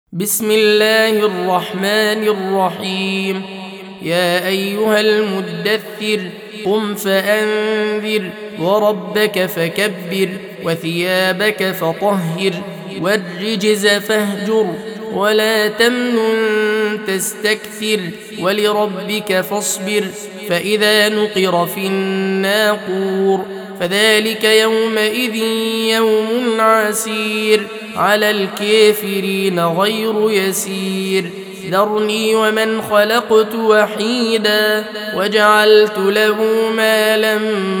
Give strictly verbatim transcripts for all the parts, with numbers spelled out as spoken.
بسم الله الرحمن الرحيم. يا أيها المدثر قم فأنذر وربك فكبر وثيابك فطهر والرجز فاهجر ولا تمنن تستكثر ولربك فاصبر فإذا نقر في الناقور فذلك يومئذ يوم عسير على الكافرين غير يسير. ذرني ومن خلقت وحيدا وجعلت له مالا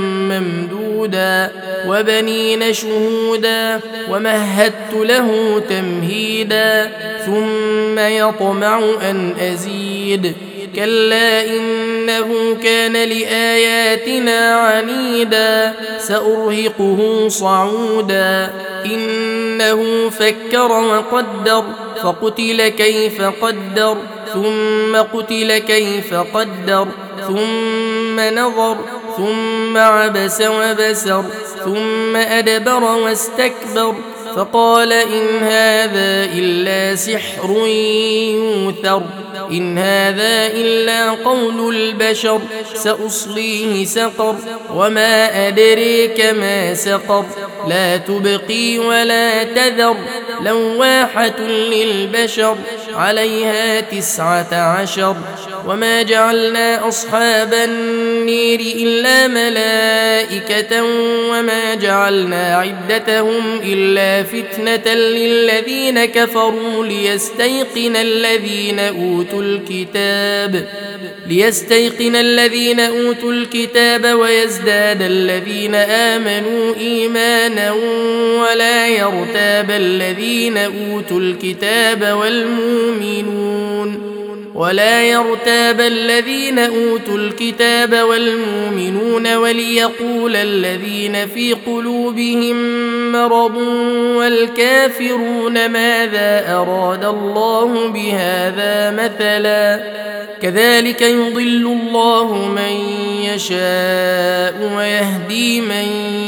ممدودا وبنين شهودا ومهدت له تمهيدا ثم يطمع أن أزيد كلا إنه كان لآياتنا عنيدا سأرهقه صعودا إنه فكر وقدر فقتل كيف قدر ثم قتل كيف قدر ثم نظر ثم عبس وبسر ثم أدبر واستكبر فقال إن هذا إلا سحر يؤثر إن هذا إلا قول البشر سأصليه سقر وما أدريك ما سقر لا تبقي ولا تذر لواحة للبشر عليها تسعة عشر وما جعلنا أصحاب النير إلا ملائكة وما جعلنا عدتهم إلا فتنة للذين كفروا ليستيقن الذين أوتوا الكتاب ليستيقن الذين أوتوا الكتاب ويزداد الذين آمنوا إيمانا ولا يرتاب الذين أوتوا الكتاب والمؤمنون ولا يرتاب الذين أوتوا الكتاب والمؤمنون وليقول الذين في قلوبهم مرض والكافرون ماذا أراد الله بهذا مثلا كذلك يضل الله من يشاء ويهدي من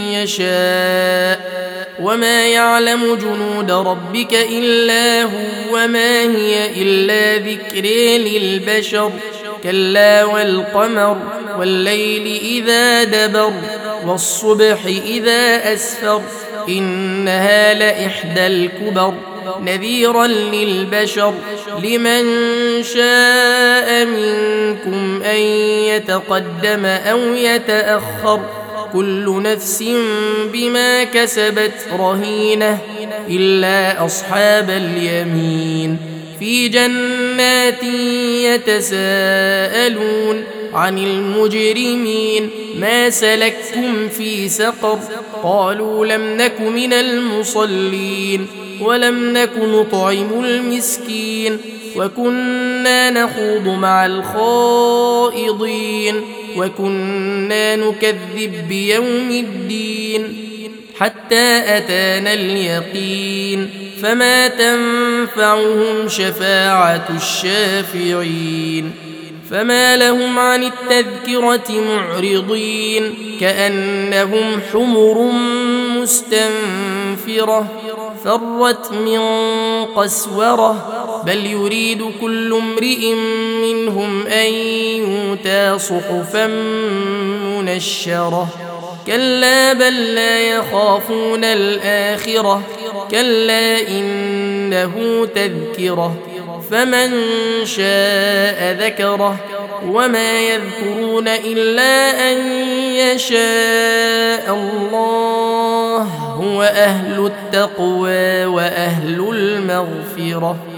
يشاء وما يعلم جنود ربك إلا هو وما هي إلا ذكر للبشر كلا والقمر والليل إذا دبر والصبح إذا أسفر إنها لإحدى الكبر نذيرا للبشر لمن شاء منكم أن يتقدم أو يتأخر كل نفس بما كسبت رهينة إلا أصحاب اليمين في جنات يتساءلون عن المجرمين ما سلككم في سقر قالوا لم نك من المصلين ولم نك نطعم المسكين وكنا نخوض مع الخائضين وكنا نكذب بيوم الدين حتى أتانا اليقين فما تنفعهم شفاعة الشافعين فما لهم عن التذكرة معرضين كأنهم حمر مستنفرة فرت من قسورة بل يريد كل امرئ منهم أن يؤتى صحفا منشرة كلا بل لا يخافون الآخرة كلا إنه تذكرة فمن شاء ذكره وما يذكرون إلا أن يشاء الله هو أهل التقوى وأهل المغفرة.